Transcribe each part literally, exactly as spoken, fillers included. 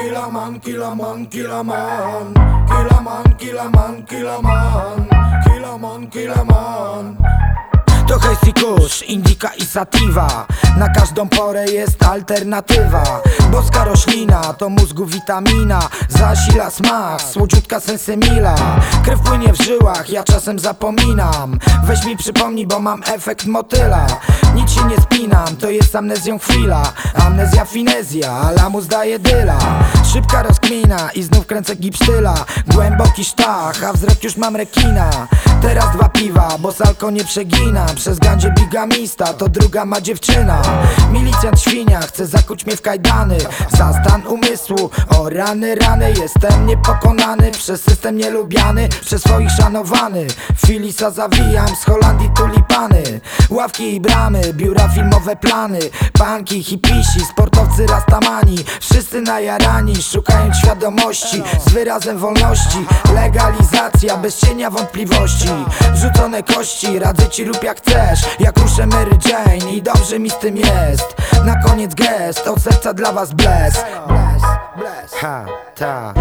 Killaman, Killaman, Killaman, Killaman, Killaman, Killaman, Killaman, Killaman. To hejs i kusz, indyka i sativa. Na każdą porę jest alternatywa. Boska roślina to mózgu witamina. Zasila smak, słodziutka sensemila. Krew płynie w żyłach, ja czasem zapominam. Weź mi przypomnij, bo mam efekt motyla. Nic się nie spinam, to jest amnezją chwila. Amnezja finezja, a lamus daje dyla. Szybka rozkmina i znów kręcę gipsztyla. Głęboki sztach, a wzrok już mam rekina. Teraz dwa piwa, bo salko nie przegina. Przez gandzie bigamista, to druga ma dziewczyna. Milicjant świnia, chce zakuć mnie w kajdany. Za stan umysłu, o rany, rany. Jestem niepokonany, przez system nielubiany, przez swoich szanowany. Filisa zawijam, z Holandii tulipany. Ławki i bramy, biura filmowe plany. Punki, hipisi, sportowcy rastamani. Wszyscy najarani, szukając świadomości. Z wyrazem wolności, legalizacja bez cienia wątpliwości. Wrzucone kości, radzę ci rób jak chcesz. Jak ruszę Mary Jane i dobrze mi z tym jest. Na koniec gest, od serca dla was bless. Bless, bless. Ha, ta.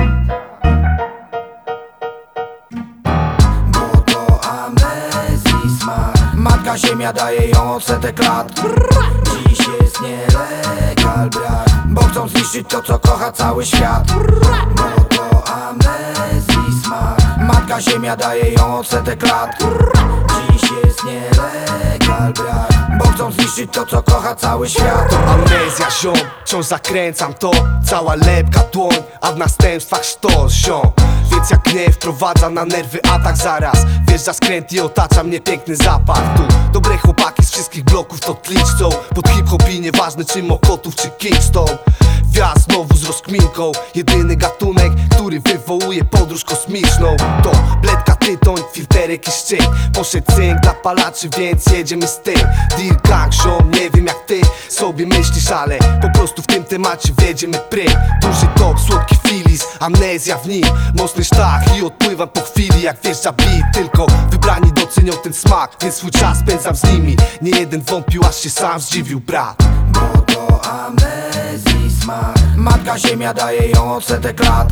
Bo to amnezji smak. Matka ziemia daje ją od setek lat. Dziś jest nielegal brak, bo chcą zniszczyć to, co kocha cały świat. Bo to amnezji smak. Matka ziemia daje ją od setek lat. Dziś jest nielegal brak, bo chcą zniszczyć to, co kocha cały świat. To amnezja ziom, wciąż zakręcam to. Cała lepka dłoń, a w następstwach sztos ziom. Więc jak gniew wprowadza na nerwy atak zaraz. Wjeżdża skręt i otacza mnie piękny zapach. Tu dobre chłopaki z wszystkich bloków to tliczcą. Pod hip-hop i nieważne czy Mokotów czy Kingston. Wjazd znowu z rozkminką. Jedyny gatunek, który wywołuje podróż kosmiczną. To bledka, tytoń, filterek i szczyt. Poszedł cynk dla palaczy, więc jedziemy z tym. Deal gang, ziom, nie wiem jak ty sobie myślisz, ale po prostu w tym temacie wjedziemy prym. Duży top, słodki filis, amnezja w nim. Mocny sztach i odpływam po chwili jak wjeżdża beat. Tylko wybrani docenią ten smak, więc swój czas spędzam z nimi. Nie jeden wątpił, aż się sam zdziwił brat. Bo to amnezji smak. Matka ziemia daje ją od setek lat.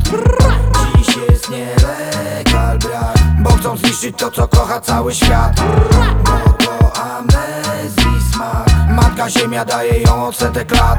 Dziś jest nielegal brak, bo chcą zniszczyć to, co kocha cały świat. Bo to amnezji smak. Matka ziemia daje ją od setek lat.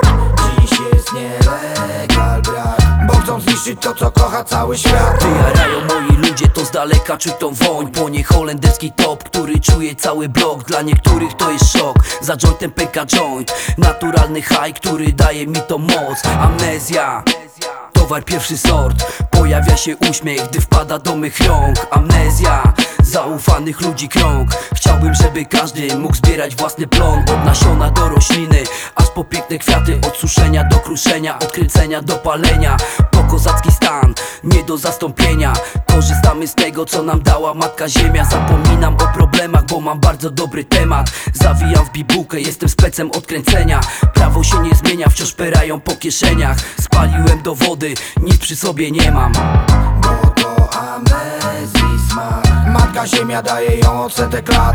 Dziś jest nielegal brak, bo chcą zniszczyć to, co kocha cały świat. Wyjarają moi ludzie, to z daleka czuć tą woń. Po nie holenderski top, który czuje cały blok. Dla niektórych to jest szok, za jointem pęka joint. Naturalny high, który daje mi to moc. Amnezja, towar pierwszy sort. Pojawia się uśmiech, gdy wpada do mych rąk. Amnezja, zaufanych ludzi krąg. Chciałbym, żeby każdy mógł zbierać własny plon. Od nasiona do rośliny, aż po piękne kwiaty. Od suszenia do kruszenia, od kręcenia do palenia. Po kozacki stan, nie do zastąpienia. Korzystamy z tego, co nam dała Matka Ziemia. Zapominam o problemach, bo mam bardzo dobry temat. Zawijam w bibułkę, jestem specem od kręcenia. Prawo się nie zmienia, wciąż perają po kieszeniach. Spaliłem do wody, nic przy sobie nie mam. Bo to amnezji smak. Matka ziemia daje ją od setek lat.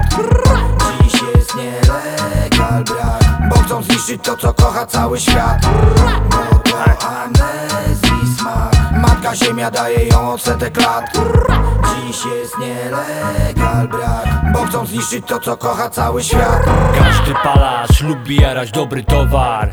Dziś jest nielegal brak, bo chcą zniszczyć to, co kocha cały świat. Bo to amnezji smak. Matka ziemia daje ją od setek lat. Dziś jest nielegal brak, bo chcą zniszczyć to, co kocha cały świat. Każdy palacz lubi jarać dobry towar.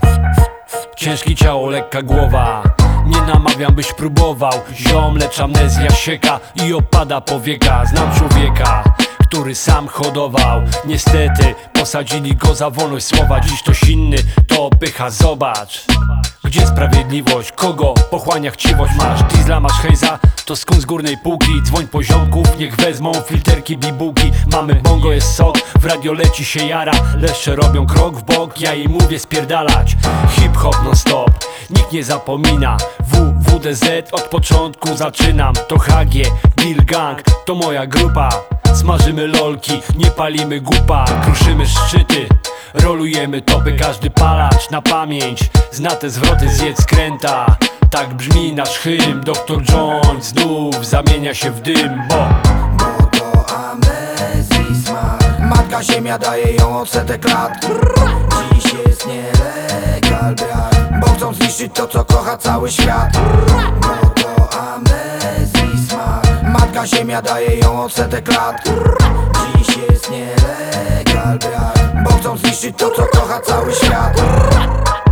Ciężkie ciało, lekka głowa. Nie namawiam, byś próbował. Ziom, lecz amnezja sieka i opada powieka. Znam człowieka, który sam hodował. Niestety posadzili go za wolność słowa. Dziś ktoś inny to pycha, zobacz. Gdzie sprawiedliwość? Kogo pochłania chciwość? Masz diesla, masz hejza, to skąd z górnej półki? Dzwoń poziomków, niech wezmą filterki, bibułki. Mamy bongo, jest sok, w radio leci się jara. Leszcze robią krok w bok, ja im mówię spierdalać. Hip-hop non stop, nikt nie zapomina. W W D Z od początku zaczynam. To H G, Deal Gang, to moja grupa. Smażymy lolki, nie palimy gupa. Kruszymy szczyty, rolujemy topy. Każdy palacz na pamięć zna te zwroty, zjedz skręta. Tak brzmi nasz hymn. doktor Joint znów zamienia się w dym, bo Bo to amnezji smak. Matka ziemia daje ją od setek lat. Dziś jest nielegal brak, bo chcą chcą zniszczyć to, co kocha cały świat. Bo to amnezji smak. Matka ziemia daje ją od setek lat. Dziś jest nielegal brak, bo chcą zniszczyć to, co kocha cały świat.